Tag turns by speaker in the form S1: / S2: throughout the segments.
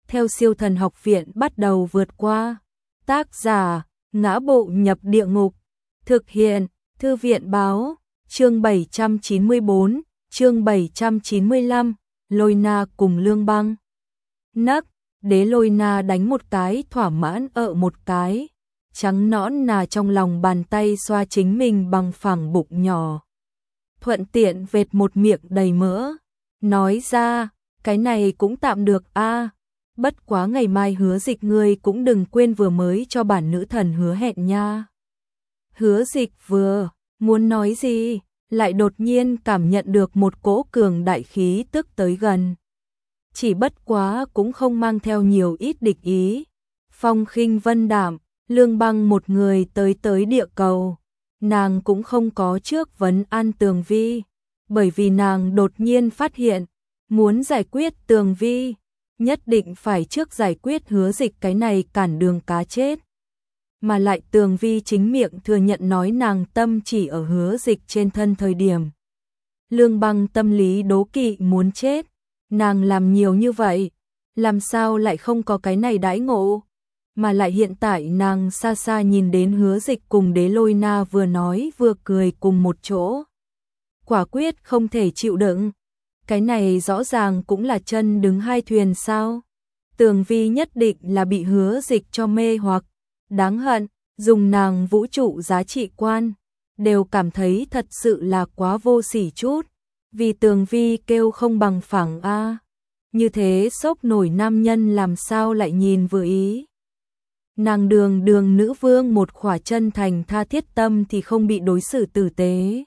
S1: theo Siêu Thần Học Viện bắt đầu vượt qua. Tác giả: Ngã Bộ Nhập Địa Ngục. Thực hiện: Thư viện báo. Chương 794, chương 795, Lôi Na cùng Lương Băng. Nấc, Đế Lôi Na đánh một cái thỏa mãn một cái, trắng nõn nà trong lòng bàn tay xoa chính mình bằng phẳng bụng nhỏ. Thuận tiện vệt một miệng đầy mỡ, nói ra, cái này cũng tạm được a. Bất quá ngày mai Hứa Dịch ngươi cũng đừng quên vừa mới cho bản nữ thần hứa hẹn nha. Hứa Dịch vừa muốn nói gì, lại đột nhiên cảm nhận được một cỗ cường đại khí tức tới gần. Chỉ bất quá cũng không mang theo nhiều ít địch ý. Phong khinh vân đạm, Lương Băng một người tới địa cầu. Nàng cũng không có trước vấn an Tường Vi, bởi vì nàng đột nhiên phát hiện, muốn giải quyết Tường Vi, nhất định phải trước giải quyết Hứa Dịch cái này cản đường cá chết. Mà lại Tường Vi chính miệng thừa nhận nói nàng tâm chỉ ở Hứa Dịch trên thân thời điểm. Lương Băng tâm lý đố kỵ muốn chết, nàng làm nhiều như vậy, làm sao lại không có cái này đãi ngộ, mà lại hiện tại nàng xa xa nhìn đến Hứa Dịch cùng Đế Lôi Na vừa nói vừa cười cùng một chỗ. Quả quyết không thể chịu đựng, cái này rõ ràng cũng là chân đứng hai thuyền sao. Tường Vi nhất định là bị Hứa Dịch cho mê hoặc. Đáng hận, dùng nàng vũ trụ giá trị quan, đều cảm thấy thật sự là quá vô sỉ chút, vì Tường Vi kêu không bằng phẳng a. Như thế sốc nổi nam nhân làm sao lại nhìn vừa ý. Nàng đường nữ vương một khỏa chân thành tha thiết tâm thì không bị đối xử tử tế.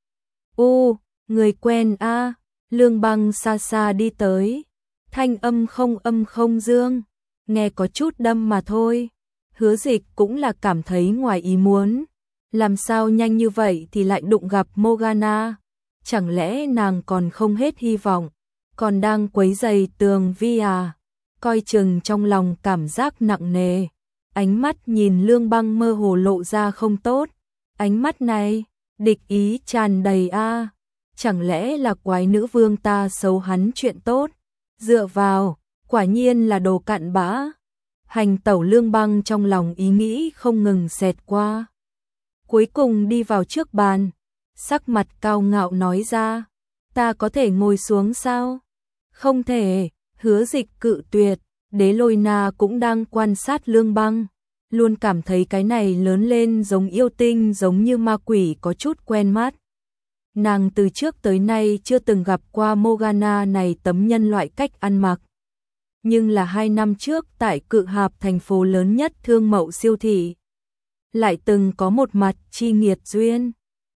S1: Người quen a. Lương Băng xa xa đi tới, thanh âm không dương, nghe có chút đâm mà thôi. Hứa Dịch cũng là cảm thấy ngoài ý muốn, làm sao nhanh như vậy thì lại đụng gặp Morgana, chẳng lẽ nàng còn không hết hy vọng, còn đang quấy rầy Tường Vi à? Coi chừng trong lòng cảm giác nặng nề, ánh mắt nhìn Lương Băng mơ hồ lộ ra không tốt, ánh mắt này, địch ý tràn đầy a. Chẳng lẽ là quái nữ vương ta xấu hắn chuyện tốt, dựa vào, quả nhiên là đồ cặn bã. Hành tẩu Lương Băng trong lòng ý nghĩ không ngừng xẹt qua. Cuối cùng đi vào trước bàn, sắc mặt cao ngạo nói ra, ta có thể ngồi xuống sao? Không thể. Hứa Dịch cự tuyệt. Đế Lôi Na cũng đang quan sát Lương Băng, luôn cảm thấy cái này lớn lên giống yêu tinh giống như ma quỷ có chút quen mắt. Nàng từ trước tới nay chưa từng gặp qua Morgana này tấm nhân loại cách ăn mặc. Nhưng là 2 năm trước tại Cự Hạp thành phố lớn nhất thương mậu siêu thị, lại từng có một mặt chi nghiệt duyên.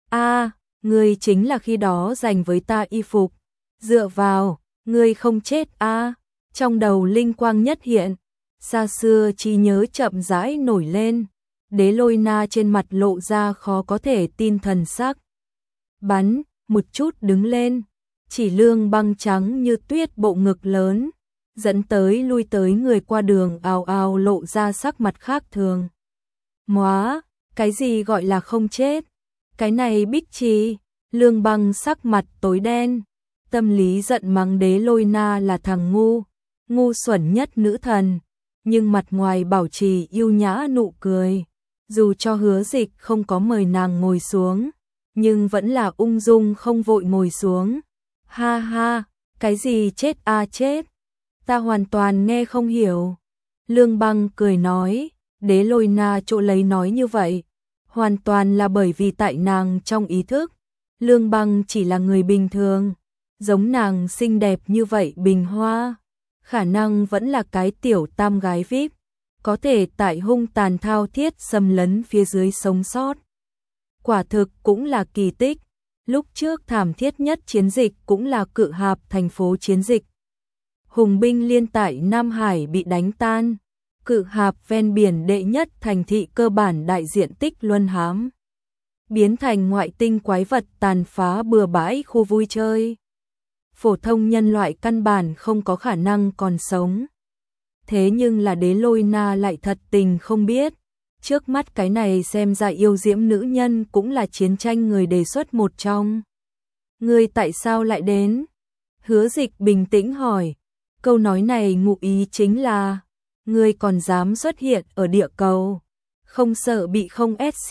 S1: Ngươi chính là khi đó dành với ta y phục, dựa vào, ngươi không chết Trong đầu linh quang nhất hiện, xa xưa trí nhớ chậm rãi nổi lên, Đế Lôi Na trên mặt lộ ra khó có thể tin thần sắc. Bắn, một chút đứng lên, chỉ Lương Băng trắng như tuyết bộ ngực lớn, dẫn tới lui tới người qua đường ào ào lộ ra sắc mặt khác thường. Móa, cái gì gọi là không chết? Cái này Bích Trì. Lương Băng sắc mặt tối đen, tâm lý giận mắng Đế Lôi Na là thằng ngu xuẩn nhất nữ thần, nhưng mặt ngoài bảo trì yêu nhã nụ cười. Dù cho Hứa Dịch không có mời nàng ngồi xuống, nhưng vẫn là ung dung không vội ngồi xuống. Ha ha, cái gì chết chết? Ta hoàn toàn nghe không hiểu. Lương Băng cười nói, Đế Lôi Na chỗ lấy nói như vậy, hoàn toàn là bởi vì tại nàng trong ý thức, Lương Băng chỉ là người bình thường, giống nàng xinh đẹp như vậy bình hoa, khả năng vẫn là cái tiểu tam gái VIP, có thể tại hung tàn thao thiết xâm lấn phía dưới sống sót. Quả thực cũng là kỳ tích, lúc trước thảm thiết nhất chiến dịch cũng là Cự Hạp thành phố chiến dịch. Hùng binh liên tại Nam Hải bị đánh tan, Cự Hạp ven biển đệ nhất thành thị cơ bản đại diện tích luân hãm, biến thành ngoại tinh quái vật tàn phá bừa bãi khu vui chơi. Phổ thông nhân loại căn bản không có khả năng còn sống. Thế nhưng là Đế Lôi Na lại thật tình không biết, trước mắt cái này xem ra yêu diễm nữ nhân cũng là chiến tranh người đề xuất một trong. Ngươi tại sao lại đến? Hứa Dịch bình tĩnh hỏi. Câu nói này ngụ ý chính là, ngươi còn dám xuất hiện ở địa cầu, không sợ bị không SC.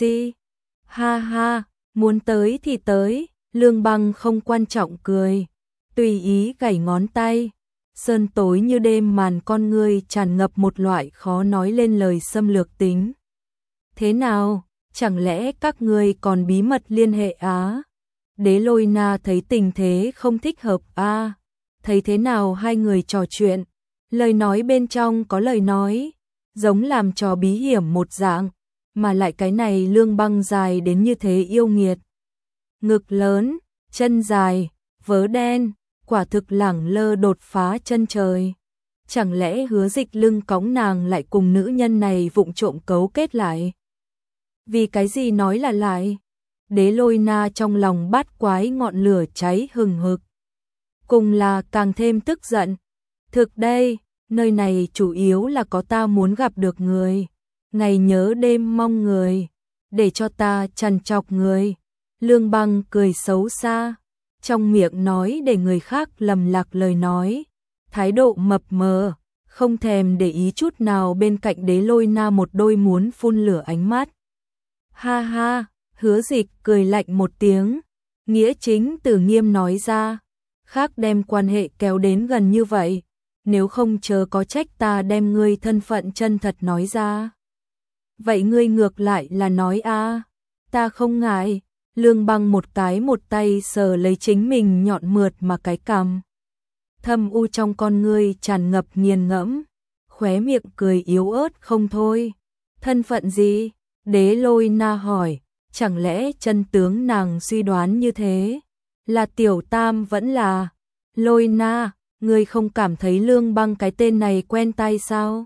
S1: Ha ha, muốn tới thì tới, Lương Băng không quan trọng cười, tùy ý gảy ngón tay. Sơn tối như đêm màn con ngươi tràn ngập một loại khó nói lên lời xâm lược tính. Thế nào, chẳng lẽ các ngươi còn bí mật liên hệ á? Đế Lôi Na thấy tình thế không thích hợp a, thấy thế nào hai người trò chuyện, lời nói bên trong có lời nói, giống làm trò bí hiểm một dạng, mà lại cái này Lương Băng dài đến như thế yêu nghiệt. Ngực lớn, chân dài, vớ đen, quả thực lẳng lơ đột phá chân trời. Chẳng lẽ Hứa Dịch lưng cõng nàng lại cùng nữ nhân này vụng trộm cấu kết lại? Vì cái gì nói là lại? Đế Lôi Na trong lòng bát quái ngọn lửa cháy hừng hực. Cùng là càng thêm tức giận. Thực đây, nơi này chủ yếu là có ta muốn gặp được người. Ngày nhớ đêm mong người. Để cho ta trằn trọc người. Lương Băng cười xấu xa. Trong miệng nói để người khác lầm lạc lời nói. Thái độ mập mờ. Không thèm để ý chút nào bên cạnh Đế Lôi Na một đôi muốn phun lửa ánh mắt. Ha ha, Hứa Dịch cười lạnh một tiếng. Nghĩa chính từ nghiêm nói ra. Khác đem quan hệ kéo đến gần như vậy. Nếu không chớ có trách ta đem ngươi thân phận chân thật nói ra. Vậy ngươi ngược lại là nói a, ta không ngại. Lương Băng một tay sờ lấy chính mình nhọn mượt mà cái cằm. Thâm u trong con ngươi tràn ngập nghiền ngẫm, khóe miệng cười yếu ớt không thôi. Thân phận gì? Đế Lôi Na hỏi, chẳng lẽ chân tướng nàng suy đoán như thế? Là Tiểu Tam vẫn là Lôi Na, ngươi không cảm thấy Lương Băng cái tên này quen tai sao?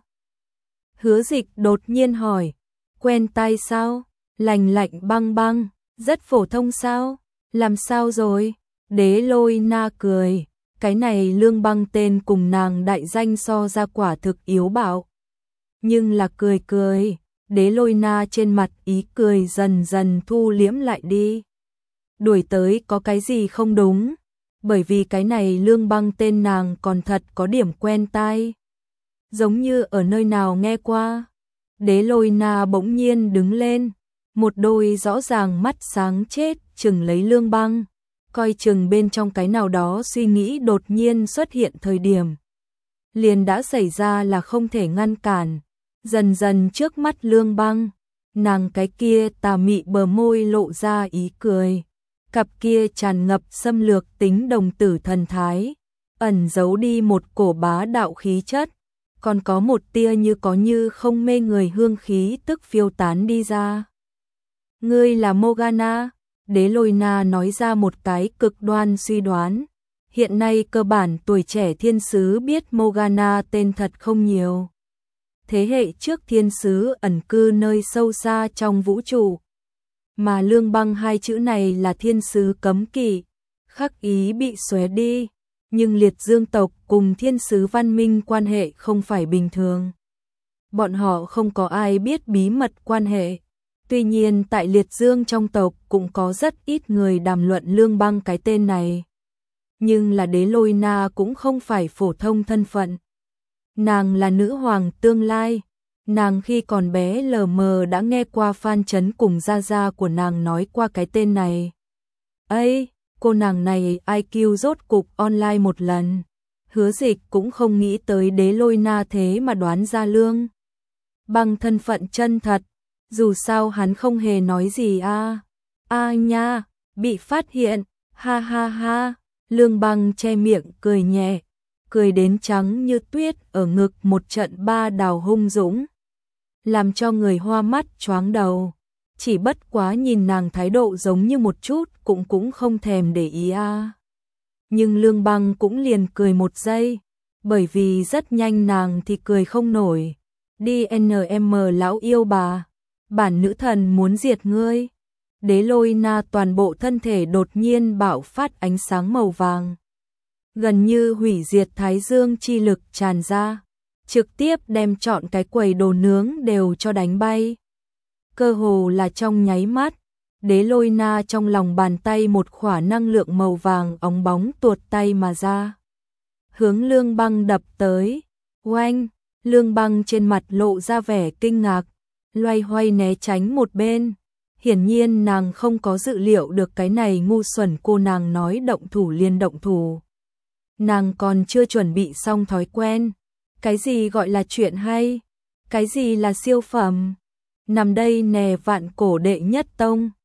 S1: Hứa Dịch đột nhiên hỏi, quen tai sao? Lành lạnh băng băng, rất phổ thông sao? Làm sao rồi? Đế Lôi Na cười, cái này Lương Băng tên cùng nàng đại danh so ra quả thực yếu bạo. Nhưng là cười cười, Đế Lôi Na trên mặt ý cười dần dần thu liễm lại đi. Đuổi tới có cái gì không đúng? Bởi vì cái này Lương Băng tên nàng còn thật có điểm quen tai. Giống như ở nơi nào nghe qua. Đế Lôi Na bỗng nhiên đứng lên, một đôi rõ ràng mắt sáng chết chừng lấy Lương Băng, coi chừng bên trong cái nào đó suy nghĩ đột nhiên xuất hiện thời điểm. Liền đã xảy ra là không thể ngăn cản. Dần dần trước mắt Lương Băng, nàng cái kia tà mị bờ môi lộ ra ý cười. Cặp kia tràn ngập xâm lược tính đồng tử thần thái, ẩn giấu đi một cổ bá đạo khí chất, còn có một tia như có như không mê người hương khí tức phiêu tán đi ra. Ngươi là Morgana, Đế Lôi Na nói ra một cái cực đoan suy đoán. Hiện nay cơ bản tuổi trẻ thiên sứ biết Morgana tên thật không nhiều. Thế hệ trước thiên sứ ẩn cư nơi sâu xa trong vũ trụ. Mà Lương Băng hai chữ này là thiên sứ cấm kỵ, khắc ý bị xóa đi, nhưng liệt dương tộc cùng thiên sứ văn minh quan hệ không phải bình thường. Bọn họ không có ai biết bí mật quan hệ. Tuy nhiên tại liệt dương trong tộc cũng có rất ít người đàm luận Lương Băng cái tên này. Nhưng là Đế Lôi Na cũng không phải phổ thông thân phận. Nàng là nữ hoàng tương lai. Nàng khi còn bé lờ mờ đã nghe qua Phan Chấn cùng gia gia của nàng nói qua cái tên này. Ây, cô nàng này IQ rốt cục online một lần. Hứa Dịch cũng không nghĩ tới Đế Lôi Na thế mà đoán ra Lương Băng thân phận chân thật. Dù sao hắn không hề nói gì a. A nha, bị phát hiện, ha ha ha. Lương Băng che miệng cười nhẹ, cười đến trắng như tuyết ở ngực một trận ba đào hung dũng, làm cho người hoa mắt choáng đầu. Chỉ bất quá nhìn nàng thái độ giống như một chút cũng không thèm để ý a. Nhưng Lương Băng cũng liền cười một giây, bởi vì rất nhanh nàng thì cười không nổi. Đi NM lão yêu bà, bản nữ thần muốn diệt ngươi. Đế Lôi Na toàn bộ thân thể đột nhiên bạo phát ánh sáng màu vàng, gần như hủy diệt thái dương chi lực tràn ra, trực tiếp đem trọn cái quầy đồ nướng đều cho đánh bay. Cơ hồ là trong nháy mắt, Đế Lôi Na trong lòng bàn tay một khỏa năng lượng màu vàng óng bóng tuột tay mà ra. hướng Lương Băng đập tới. Oanh, Lương Băng trên mặt lộ ra vẻ kinh ngạc, loay hoay né tránh một bên. Hiển nhiên nàng không có dự liệu được cái này ngu xuẩn cô nàng nói động thủ liền động thủ. Nàng còn chưa chuẩn bị xong thói quen. Cái gì gọi là chuyện hay? Cái gì là siêu phẩm? Nằm đây nè vạn cổ đệ nhất tông.